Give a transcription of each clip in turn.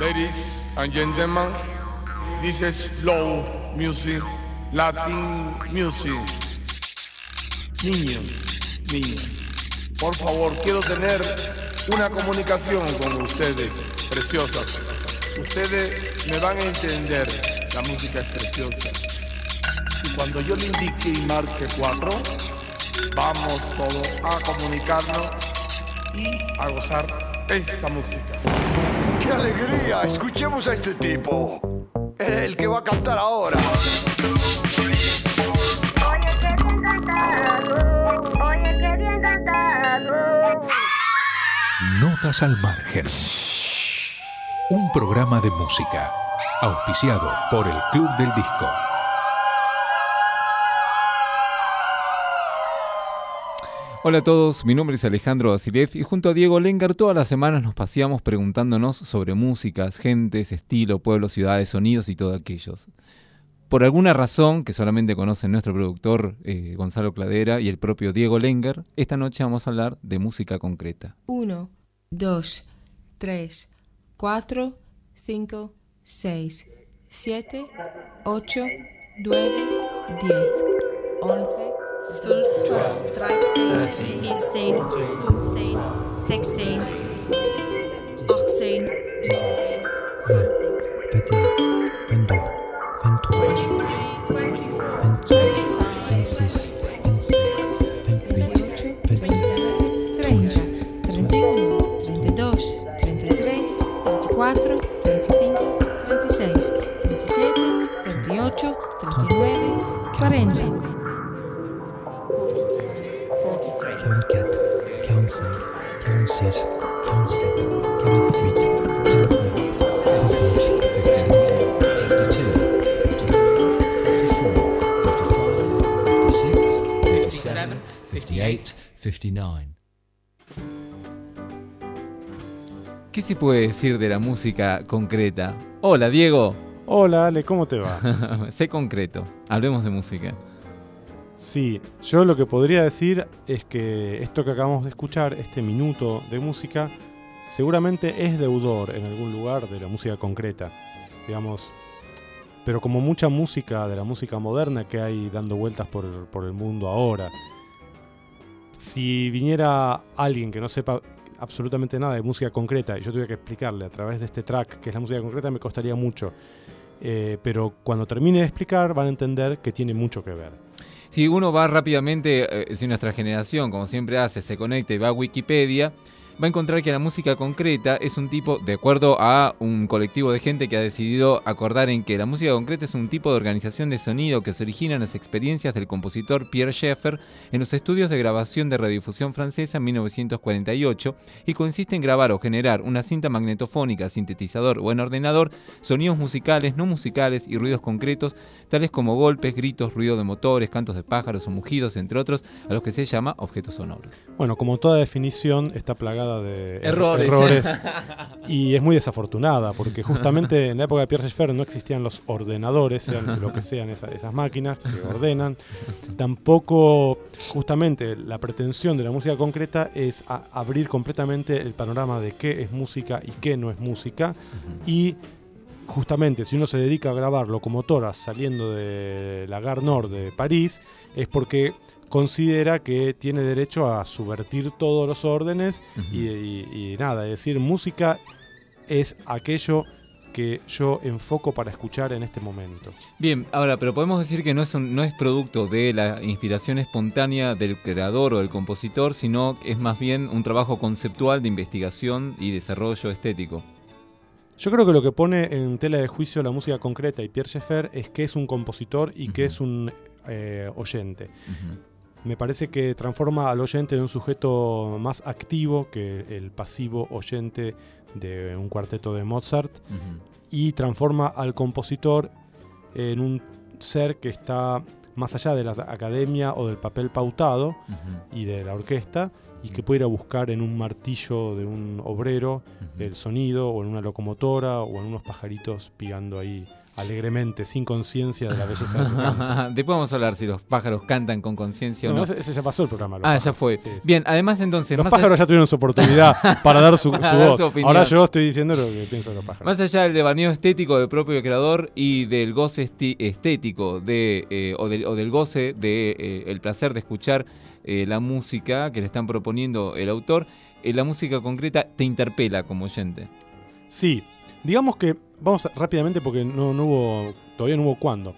Ladies and gentlemen, this is slow music, Latin music. Niños, por favor, quiero tener una comunicación con ustedes, preciosas. Ustedes me van a entender, la música es preciosa. Y cuando yo le indique y marque 4, vamos todos a comunicarnos y a gozar esta música. ¡Qué alegría! Escuchemos a este tipo, el que va a cantar ahora. Oye, qué bien cantado. Oye, qué bien cantado. Notas al margen. Un programa de música auspiciado por el Club del Disco. Hola a todos, mi nombre es Alejandro Vasilev y junto a Diego Lengar todas las semanas nos paseamos preguntándonos sobre músicas, gentes, estilo, pueblos, ciudades, sonidos y todo aquello. Por alguna razón que solamente conocen nuestro productor Gonzalo Cladera y el propio Diego Lengar, esta noche vamos a hablar de música concreta. 1, 2, 3, 4, 5, 6, 7, 8, 9, 10, 11, 12, 13, 14, 15, 16, 18, 19, 20, 22, 23, 24, 26, 27, 28, 29, 30, 31, 32, 33, 34, 35, 36, 37, 38, 39, 40. 44, 45, 46, 47, 48, 49, 50, 52, 54, 55, 56, 57, 59. ¿Qué se puede decir de la música concreta? Hola Diego. Hola Ale, ¿cómo te va? Sé concreto, hablemos de música. Sí, yo lo que podría decir es que esto que acabamos de escuchar, este minuto de música, seguramente es deudor en algún lugar de la música concreta, digamos. Pero como mucha música de la música moderna que hay dando vueltas por el mundo ahora, si viniera alguien que no sepa absolutamente nada de música concreta y yo tuviera que explicarle a través de este track que es la música concreta, me costaría mucho. Pero cuando termine de explicar van a entender que tiene mucho que ver. Si uno va rápidamente, si nuestra generación, como siempre hace, se conecta y va a Wikipedia, va a encontrar que la música concreta es un tipo, de acuerdo a un colectivo de gente que ha decidido acordar en que la música concreta es un tipo de organización de sonido que se origina en las experiencias del compositor Pierre Schaeffer en los estudios de grabación de radiodifusión francesa en 1948 y consiste en grabar o generar una cinta magnetofónica, sintetizador o en ordenador, sonidos musicales, no musicales y ruidos concretos, tales como golpes, gritos, ruido de motores, cantos de pájaros o mugidos, entre otros, a los que se llama objetos sonoros. Bueno, como toda definición está plagada de errores. Y es muy desafortunada porque justamente en la época de Pierre Schaeffer no existían los ordenadores, sean lo que sean esas máquinas que ordenan. Tampoco justamente la pretensión de la música concreta es abrir completamente el panorama de qué es música y qué no es música. Y justamente si uno se dedica a grabar locomotoras saliendo de la Gare Nord de París es porque considera que tiene derecho a subvertir todos los órdenes y nada, es decir, música es aquello que yo enfoco para escuchar en este momento. Bien, ahora, pero podemos decir que no es producto de la inspiración espontánea del creador o del compositor, sino es más bien un trabajo conceptual de investigación y desarrollo estético. Yo creo que lo que pone en tela de juicio la música concreta y Pierre Schaeffer es que es un compositor y que es un oyente. Me parece que transforma al oyente en un sujeto más activo que el pasivo oyente de un cuarteto de Mozart y transforma al compositor en un ser que está más allá de la academia o del papel pautado y de la orquesta y que puede ir a buscar en un martillo de un obrero el sonido o en una locomotora o en unos pajaritos pigando ahí alegremente, sin conciencia de la belleza de su canto. Después vamos a hablar si los pájaros cantan con conciencia o no. Ese ya pasó el programa. Ya fue. Sí. Bien, además entonces... Los pájaros ya tuvieron su oportunidad para dar su voz. Su opinión. Ahora yo estoy diciendo lo que pienso de los pájaros. Más allá del devaneo estético del propio creador y del goce estético o del goce de el placer de escuchar la música que le están proponiendo el autor, la música concreta te interpela como oyente. Sí, digamos que vamos rápidamente porque todavía no hubo cuándo.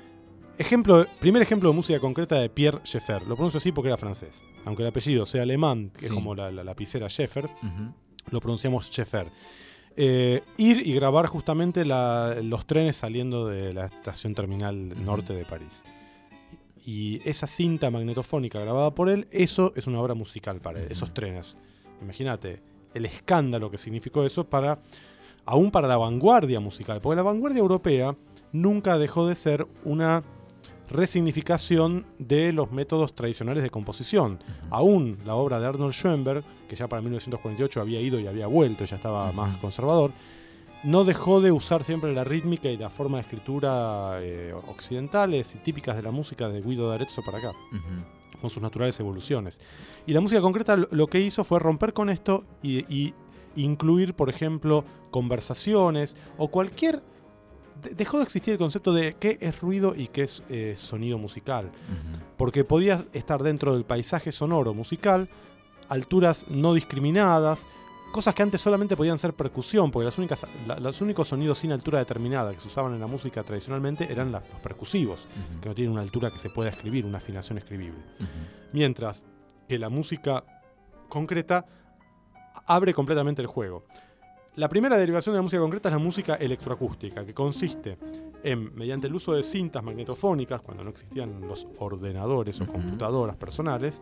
Primer ejemplo de música concreta de Pierre Schaeffer. Lo pronuncio así porque era francés. Aunque el apellido sea alemán, que es como la lapicera Schaeffer, lo pronunciamos Schaeffer. Ir y grabar justamente los trenes saliendo de la estación terminal norte de París. Y esa cinta magnetofónica grabada por él, eso es una obra musical para él, esos trenes. Imagínate el escándalo que significó eso aún para la vanguardia musical, porque la vanguardia europea nunca dejó de ser una resignificación de los métodos tradicionales de composición. Aún la obra de Arnold Schoenberg, que ya para 1948 había ido y había vuelto, ya estaba más conservador, no dejó de usar siempre la rítmica y la forma de escritura occidentales y típicas de la música de Guido d'Arezzo para acá. Con sus naturales evoluciones. Y la música concreta lo que hizo fue romper con esto y incluir, por ejemplo, conversaciones o cualquier... Dejó de existir el concepto de qué es ruido y qué es sonido musical. Porque podías estar dentro del paisaje sonoro musical, alturas no discriminadas, cosas que antes solamente podían ser percusión, porque los únicos sonidos sin altura determinada que se usaban en la música tradicionalmente eran los percusivos, que no tienen una altura que se pueda escribir, una afinación escribible. Mientras que la música concreta abre completamente el juego. La primera derivación de la música concreta es la música electroacústica, que consiste en, mediante el uso de cintas magnetofónicas, cuando no existían los ordenadores o computadoras personales,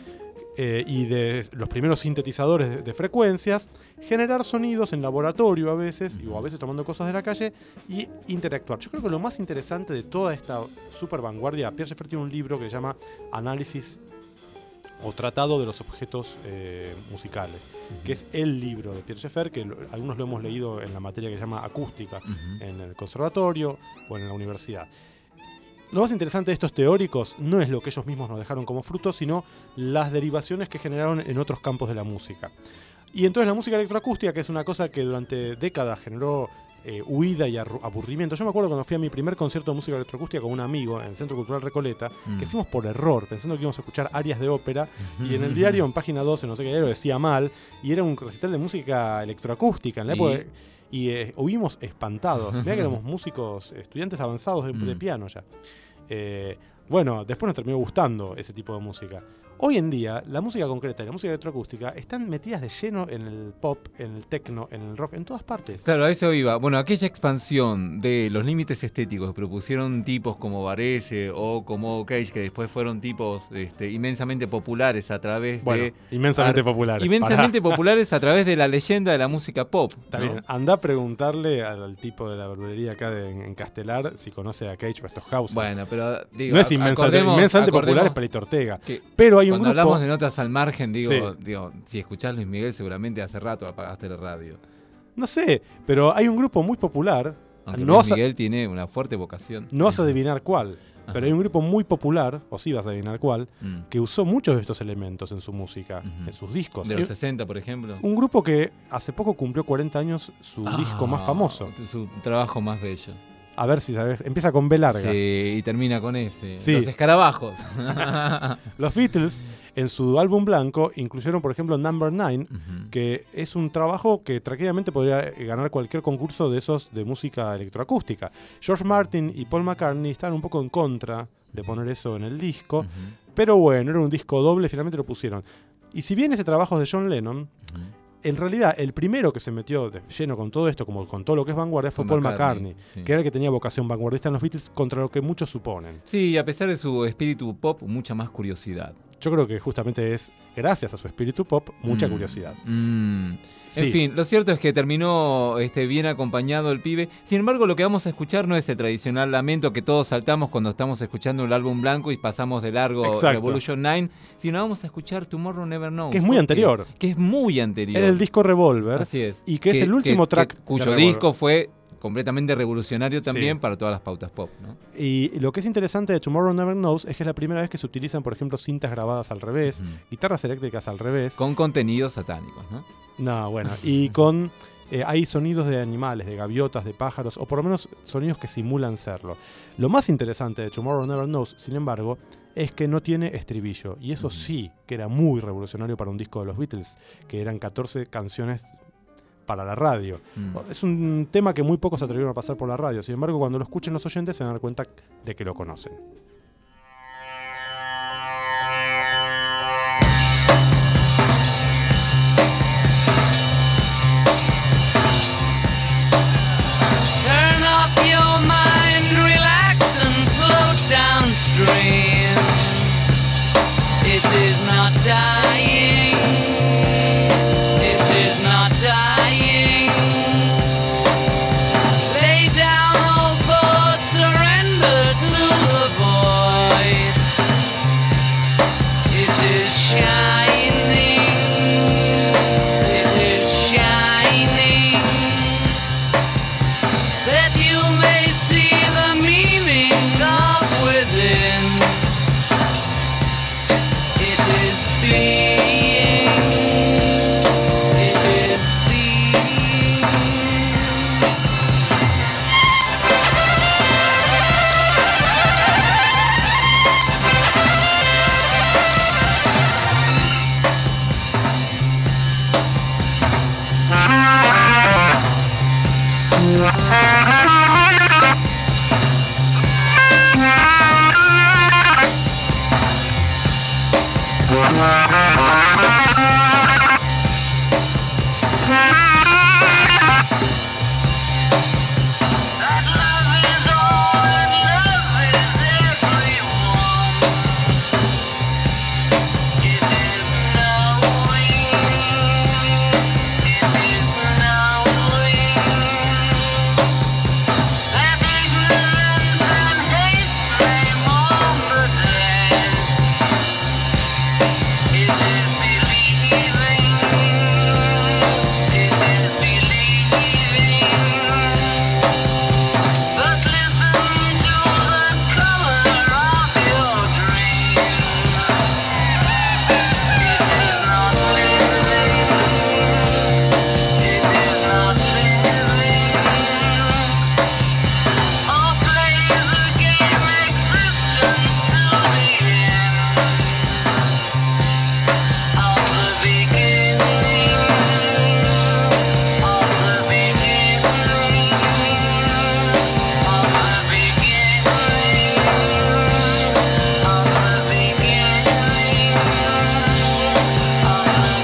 y de los primeros sintetizadores de frecuencias, generar sonidos en laboratorio a veces, o a veces tomando cosas de la calle, y interactuar. Yo creo que lo más interesante de toda esta super vanguardia, Pierre Schaeffer tiene un libro que se llama Análisis o Tratado de los Objetos Musicales, que es el libro de Pierre Schaeffer, que algunos lo hemos leído en la materia que se llama acústica, en el conservatorio o en la universidad. Lo más interesante de estos teóricos no es lo que ellos mismos nos dejaron como fruto, sino las derivaciones que generaron en otros campos de la música. Y entonces la música electroacústica, que es una cosa que durante décadas generó huida y aburrimiento. Yo me acuerdo cuando fui a mi primer concierto de música electroacústica con un amigo en el Centro Cultural Recoleta, que fuimos por error, pensando que íbamos a escuchar arias de ópera, y en el diario, en página 12, no sé qué diario, decía mal, y era un recital de música electroacústica en la época... Y huimos espantados. Mirá que éramos músicos, estudiantes avanzados de piano ya. Bueno, después nos terminó gustando ese tipo de música. Hoy en día, la música concreta y la música electroacústica están metidas de lleno en el pop, en el techno, en el rock, en todas partes. Claro, a eso iba. Bueno, aquella expansión de los límites estéticos que propusieron tipos como Varese o como Cage, que después fueron tipos inmensamente populares a través inmensamente populares. Inmensamente populares a través de la leyenda de la música pop. Está bien, anda a preguntarle al tipo de la verdulería acá en Castelar si conoce a Cage o a Stockhausen. Bueno, pero digo, no es inmensamente popular, es Palito Ortega. Pero hay un cuando grupo... hablamos de notas al margen, digo, si escuchás Luis Miguel seguramente hace rato apagaste la radio. No sé, pero hay un grupo muy popular. Aunque Luis Miguel tiene una fuerte vocación. No vas a adivinar cuál, pero hay un grupo muy popular, o sí vas a adivinar cuál, que usó muchos de estos elementos en su música, en sus discos. De los 60, por ejemplo. Un grupo que hace poco cumplió 40 años, su disco más famoso. Su trabajo más bello. A ver si sabes, empieza con B larga. Sí, y termina con S. Sí. Los escarabajos. Los Beatles, en su álbum blanco, incluyeron, por ejemplo, Number 9, que es un trabajo que tranquilamente podría ganar cualquier concurso de esos de música electroacústica. George Martin y Paul McCartney estaban un poco en contra de poner eso en el disco, pero bueno, era un disco doble, finalmente lo pusieron. Y si bien ese trabajo es de John Lennon, en realidad, el primero que se metió de lleno con todo esto, como con todo lo que es vanguardia, fue Paul McCartney, que era el que tenía vocación vanguardista en los Beatles, contra lo que muchos suponen. Sí, y a pesar de su espíritu pop, mucha más curiosidad. Yo creo que justamente es, gracias a su espíritu pop, mucha curiosidad. Sí. En fin, lo cierto es que terminó bien acompañado el pibe. Sin embargo, lo que vamos a escuchar no es el tradicional lamento que todos saltamos cuando estamos escuchando el álbum blanco y pasamos de largo Revolution 9, sino vamos a escuchar Tomorrow Never Knows. Que es muy anterior. Que es muy anterior. Era el disco Revolver. Así es. Y que es el último track cuyo disco fue completamente revolucionario también Sí. para todas las pautas pop, ¿no? Y lo que es interesante de Tomorrow Never Knows es que es la primera vez que se utilizan, por ejemplo, cintas grabadas al revés, Ujú. guitarras eléctricas al revés. Con contenidos satánicos, ¿no? No, bueno, y con... hay sonidos de animales, de gaviotas, de pájaros, o por lo menos sonidos que simulan serlo. Lo más interesante de Tomorrow Never Knows, sin embargo, es que no tiene estribillo. Y eso sí que era muy revolucionario para un disco de los Beatles, que eran 14 canciones para la radio. Es un tema que muy pocos se atrevieron a pasar por la radio. Sin embargo, cuando lo escuchen los oyentes se van a dar cuenta de que lo conocen. Turn off your mind, relax and float downstream. It is not dying. It is not dying. Lay down all thoughts, surrender to the void. It is shining. It is shining. That you may see the meaning of within. It is being. It is being. That love is all and love is everyone. It is knowing. It is knowing. That ignorance and hate flame on the dead. It is believing. It is believing. But listen to the color of your dream. It is not living. It is not living. Or plays a game existence to the end of the beginning. Of the beginning. Of the beginning. Of the beginning. Of the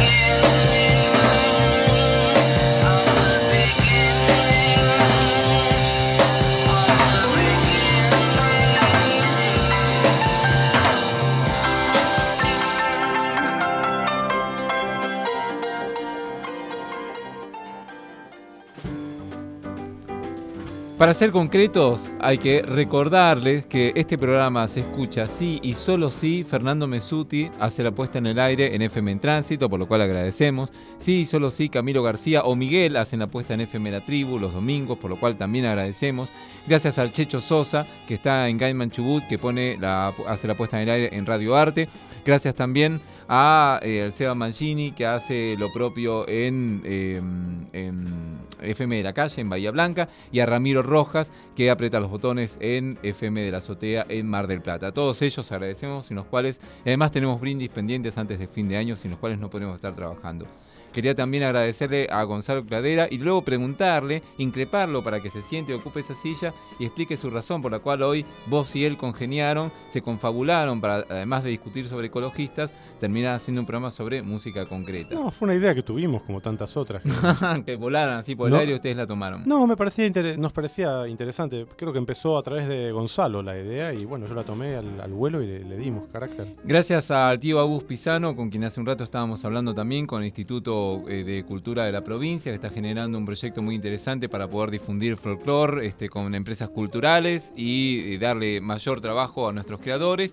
Para ser concretos, hay que recordarles que este programa se escucha sí y solo sí. Fernando Mesuti hace la puesta en el aire en FM en Tránsito, por lo cual agradecemos. Sí y solo sí, Camilo García o Miguel hacen la puesta en FM La Tribu los domingos, por lo cual también agradecemos. Gracias al Checho Sosa, que está en Gaiman Chubut, que hace la puesta en el aire en Radio Arte. Gracias también a el Seba Mancini, que hace lo propio en FM de la Calle, en Bahía Blanca, y a Ramiro Rojas, que aprieta los botones en FM de la Azotea, en Mar del Plata. A todos ellos agradecemos, sin los cuales, además tenemos brindis pendientes antes de fin de año, sin los cuales no podemos estar trabajando. Quería también agradecerle a Gonzalo Cladera y luego preguntarle, increparlo para que se siente y ocupe esa silla y explique su razón por la cual hoy vos y él congeniaron, se confabularon para, además de discutir sobre ecologistas, terminar haciendo un programa sobre música concreta. No, fue una idea que tuvimos, como tantas otras. Que volaran así por el aire y ustedes la tomaron. No, nos parecía interesante. Creo que empezó a través de Gonzalo la idea y bueno, yo la tomé al vuelo y le dimos carácter. Gracias al tío Agus Pisano, con quien hace un rato estábamos hablando también, con el Instituto de Cultura de la provincia, que está generando un proyecto muy interesante para poder difundir folclore con empresas culturales y darle mayor trabajo a nuestros creadores.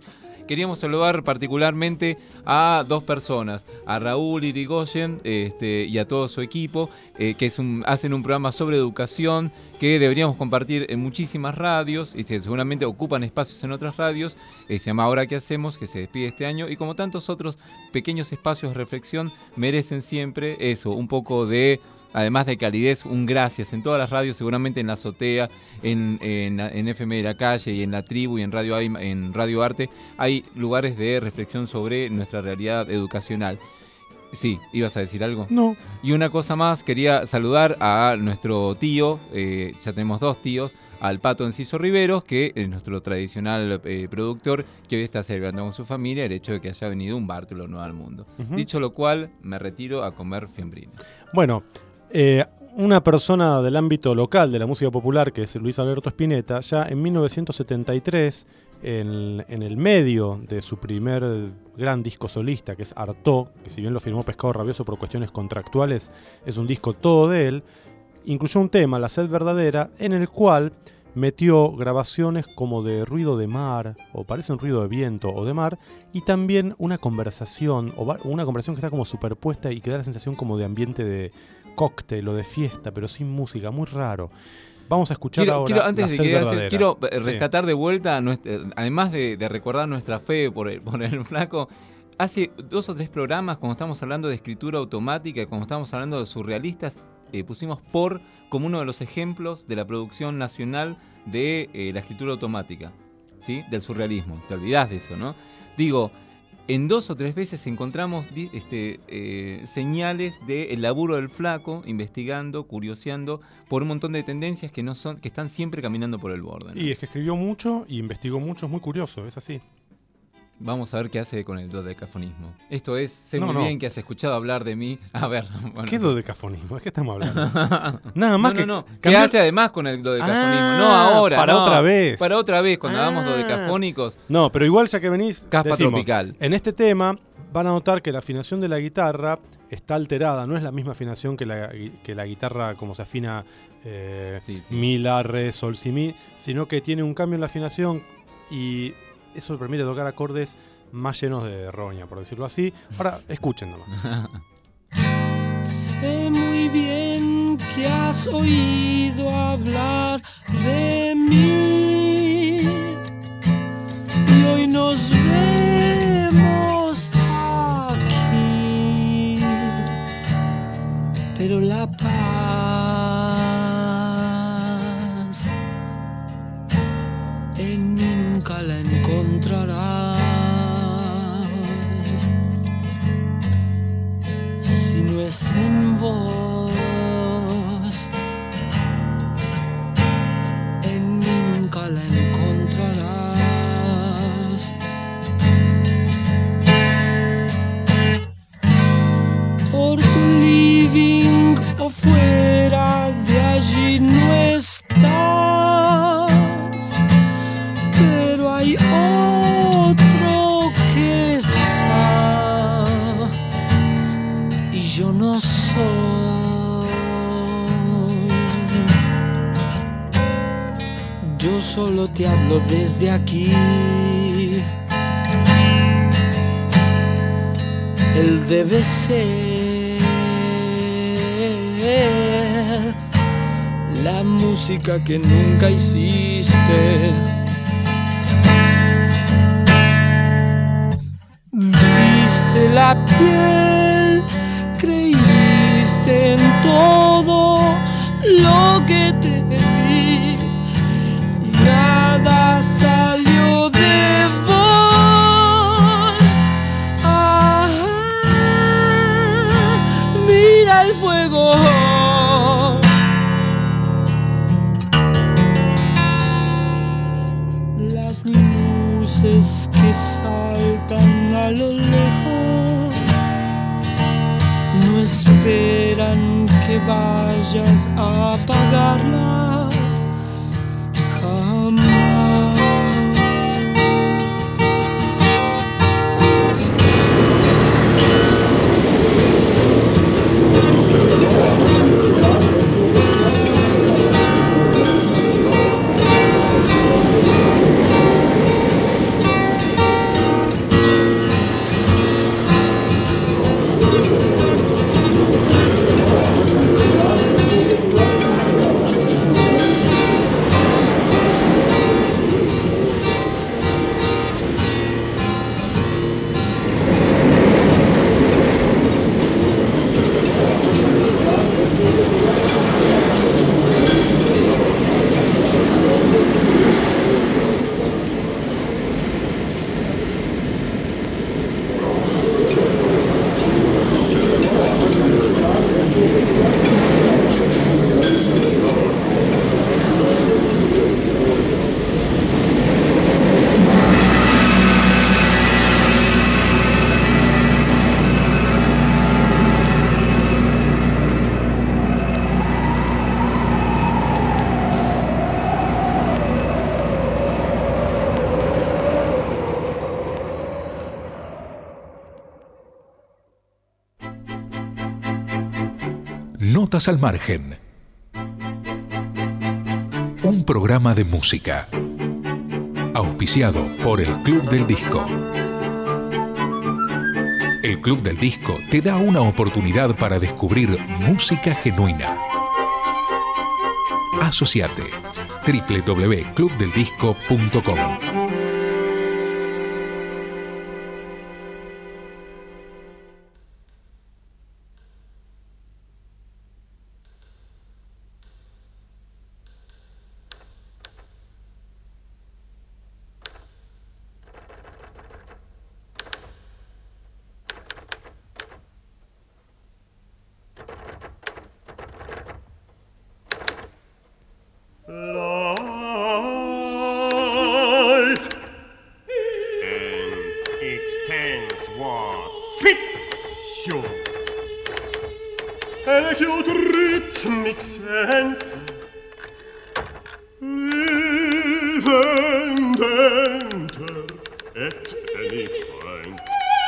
queríamos saludar particularmente a dos personas, a Raúl Irigoyen y a todo su equipo, que hacen un programa sobre educación que deberíamos compartir en muchísimas radios y que seguramente ocupan espacios en otras radios. Se llama Ahora ¿Qué hacemos?, que se despide este año, y como tantos otros pequeños espacios de reflexión merecen siempre eso, un poco de, además de calidez, un gracias en todas las radios, seguramente en La Azotea, en FM de la Calle y en La Tribu y en Radio Arte, hay lugares de reflexión sobre nuestra realidad educacional. Sí, ¿ibas a decir algo? No. Y una cosa más, quería saludar a nuestro tío, ya tenemos dos tíos, al Pato Enciso Riveros, que es nuestro tradicional productor, que hoy está celebrando con su familia el hecho de que haya venido un Bártolo nuevo al mundo. Dicho lo cual, me retiro a comer fiambrina. Bueno, una persona del ámbito local de la música popular, que es Luis Alberto Spinetta, ya en 1973, en el medio de su primer gran disco solista, que es Artaud, que si bien lo firmó Pescado Rabioso por cuestiones contractuales, es un disco todo de él, incluyó un tema, La Sed Verdadera, en el cual metió grabaciones como de ruido de mar, o parece un ruido de viento o de mar, y también una conversación que está como superpuesta y que da la sensación como de ambiente de cóctel o de fiesta, pero sin música, muy raro. Vamos a escuchar ahora antes La de Sed que Verdadera. quiero rescatar de vuelta, además de recordar nuestra fe por el flaco. Hace 2 o 3 programas, cuando estamos hablando de escritura automática, cuando estamos hablando de surrealistas, pusimos como uno de los ejemplos de la producción nacional de la escritura automática, ¿sí? Del surrealismo. Te olvidás de eso, ¿no? Digo, en 2 o 3 veces encontramos señales del laburo del flaco, investigando, curioseando por un montón de tendencias que están siempre caminando por el borde, ¿no? Y es que escribió mucho y investigó mucho, es muy curioso, es así. Vamos a ver qué hace con el dodecafonismo. Esto es, sé muy bien que has escuchado hablar de mí. A ver. Bueno. ¿Qué dodecafonismo? ¿De qué estamos hablando? Nada más ¿Qué hace además con el dodecafonismo? No ahora. Para otra vez. Para otra vez, cuando hagamos dodecafónicos. No, pero igual ya que venís, Caspa decimos, tropical. En este tema van a notar que la afinación de la guitarra está alterada. No es la misma afinación que la guitarra como se afina mi, la, re, sol, si, mi, sino que tiene un cambio en la afinación y eso permite tocar acordes más llenos de roña, por decirlo así. Ahora, escuchen nomás. Sé muy bien que has oído hablar de mí y hoy nos vemos aquí, pero la paz en mí nunca la encontrarás si no es en vos. En mí nunca la encontrarás. Por tu living o fuera de allí no estás, pero hay otro que está y yo no soy. Yo solo te hablo desde aquí. Él debe ser la música que nunca hiciste. Viste la piel, creíste en todo lo que te di, nada salió de vos. Mira el fuego. Las luces que saltan a lo lejos no esperan que vayas a apagarlas jamás. Notas al margen. Un programa de música. Auspiciado por el Club del Disco. El Club del Disco te da una oportunidad para descubrir música genuina. Asociate. www.clubdeldisco.com. Life and extends what fits you. Acute rhythmic sense. Live and enter at any point.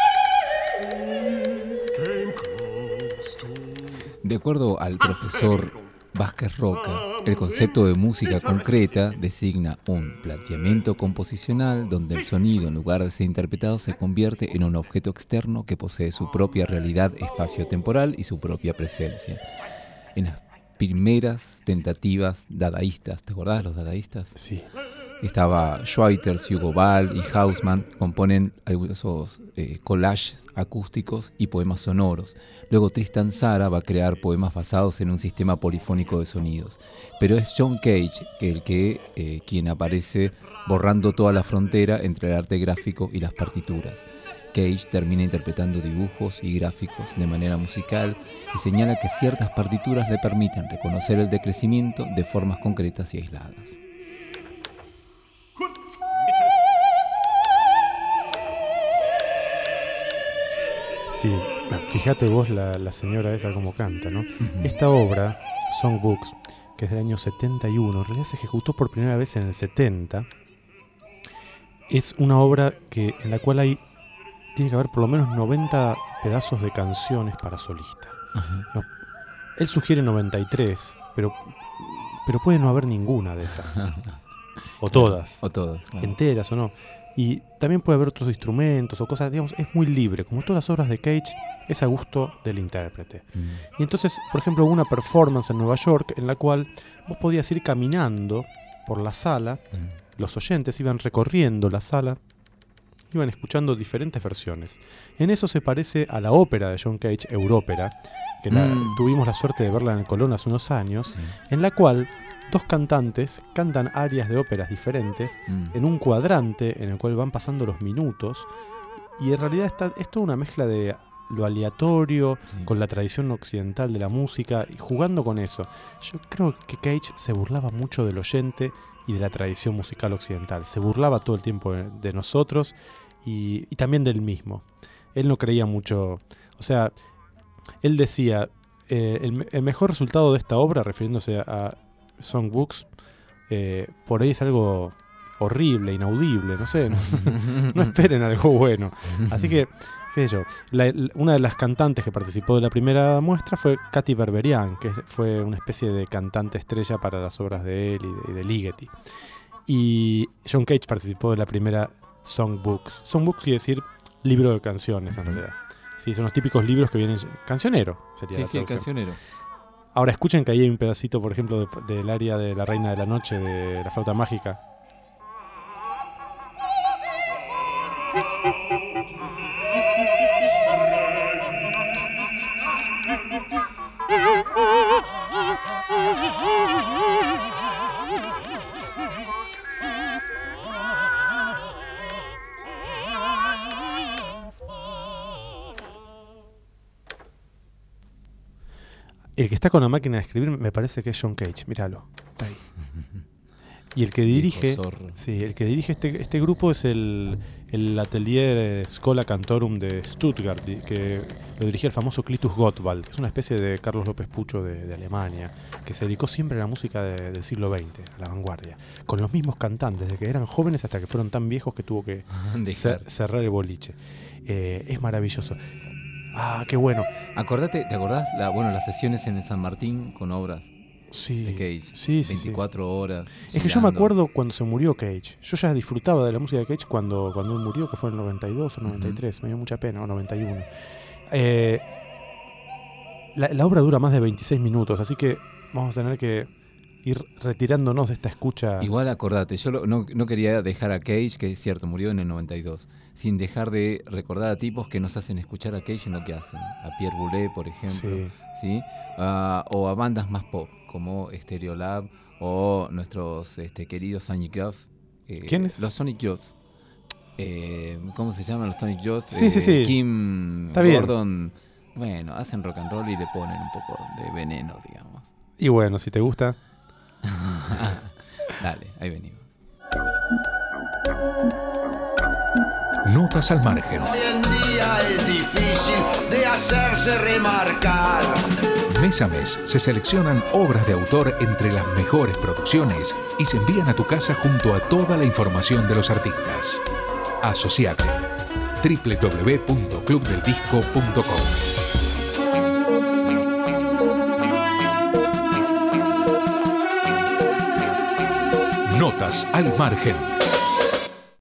Came close to. De acuerdo al profesor Vázquez Roca, el concepto de música concreta designa un planteamiento composicional donde el sonido, en lugar de ser interpretado, se convierte en un objeto externo que posee su propia realidad espaciotemporal y su propia presencia. En las primeras tentativas dadaístas, ¿te acordás de los dadaístas? Sí. Estaba Schweitzer, Hugo Ball y Hausmann, componen esos collages acústicos y poemas sonoros. Luego Tristan Tzara va a crear poemas basados en un sistema polifónico de sonidos. Pero es John Cage quien aparece borrando toda la frontera entre el arte gráfico y las partituras. Cage termina interpretando dibujos y gráficos de manera musical y señala que ciertas partituras le permiten reconocer el decrecimiento de formas concretas y aisladas. Sí, fíjate vos la señora esa como canta, ¿no? Esta obra, Songbooks, que es del año 71, en realidad se ejecutó por primera vez en el 70. Es una obra en la cual tiene que haber por lo menos 90 pedazos de canciones para solista. No, él sugiere 93, pero puede no haber ninguna de esas. O todas. O todas. Claro. Enteras o no. Y también puede haber otros instrumentos o cosas, digamos, es muy libre. Como todas las obras de Cage, es a gusto del intérprete. Y entonces, por ejemplo, hubo una performance en Nueva York en la cual vos podías ir caminando por la sala, los oyentes iban recorriendo la sala, iban escuchando diferentes versiones. En eso se parece a la ópera de John Cage, Európera, que tuvimos la suerte de verla en el Colón hace unos años, en la cual dos cantantes cantan arias de óperas diferentes en un cuadrante en el cual van pasando los minutos, y en realidad es toda una mezcla de lo aleatorio con la tradición occidental de la música y jugando con eso. Yo creo que Cage se burlaba mucho del oyente y de la tradición musical occidental. Se burlaba todo el tiempo de nosotros y también del mismo. Él no creía mucho, o sea, él decía el mejor resultado de esta obra, refiriéndose a Songbooks, por ahí es algo horrible, inaudible, no sé, no esperen algo bueno. Así que, qué sé yo, una de las cantantes que participó de la primera muestra fue Katy Berberian, que fue una especie de cantante estrella para las obras de él y de Ligeti. Y John Cage participó de la primera Songbooks. Songbooks quiere decir libro de canciones, en realidad. Sí, son los típicos libros que vienen... Cancionero sería la traducción. Sí, cancionero. Ahora escuchen que ahí hay un pedacito, por ejemplo, del aria de La Reina de la Noche, de La Flauta Mágica. El que está con la máquina de escribir me parece que es John Cage, míralo, está ahí. Y el que dirige, este grupo es el Atelier Schola Cantorum de Stuttgart, que lo dirigía el famoso Clitus Gottwald, que es una especie de Carlos López Pucho de Alemania, que se dedicó siempre a la música del siglo XX, a la vanguardia, con los mismos cantantes, desde que eran jóvenes hasta que fueron tan viejos que tuvo que cerrar el boliche. Es maravilloso. Ah, qué bueno. ¿Te acordás las sesiones en el San Martín con obras Sí, de Cage? sí. 24 horas. Es que yo me acuerdo cuando se murió Cage. Yo ya disfrutaba de la música de Cage cuando él murió, que fue en el 92 o 93. Me dio mucha pena, o 91. La obra dura más de 26 minutos, así que vamos a tener que ir retirándonos de esta escucha. Igual acordate, yo no quería dejar a Cage, que es cierto, murió en el 92, sin dejar de recordar a tipos que nos hacen escuchar a Cage en lo que hacen. A Pierre Boulez, por ejemplo, ¿sí? O a bandas más pop, como Stereolab, o nuestros queridos Sonic Youth. ¿Quiénes? Los Sonic Youth. ¿Cómo se llaman los Sonic Youth? Sí. Kim, Está Gordon. bien. Bueno, hacen rock and roll y le ponen un poco de veneno, digamos. Y bueno, si te gusta... Dale, ahí venimos. Notas al margen. Hoy en día es difícil de hacerse remarcar. Mes a mes se seleccionan obras de autor entre las mejores producciones y se envían a tu casa junto a toda la información de los artistas. Asociate. www.clubdeldisco.com. Notas al margen.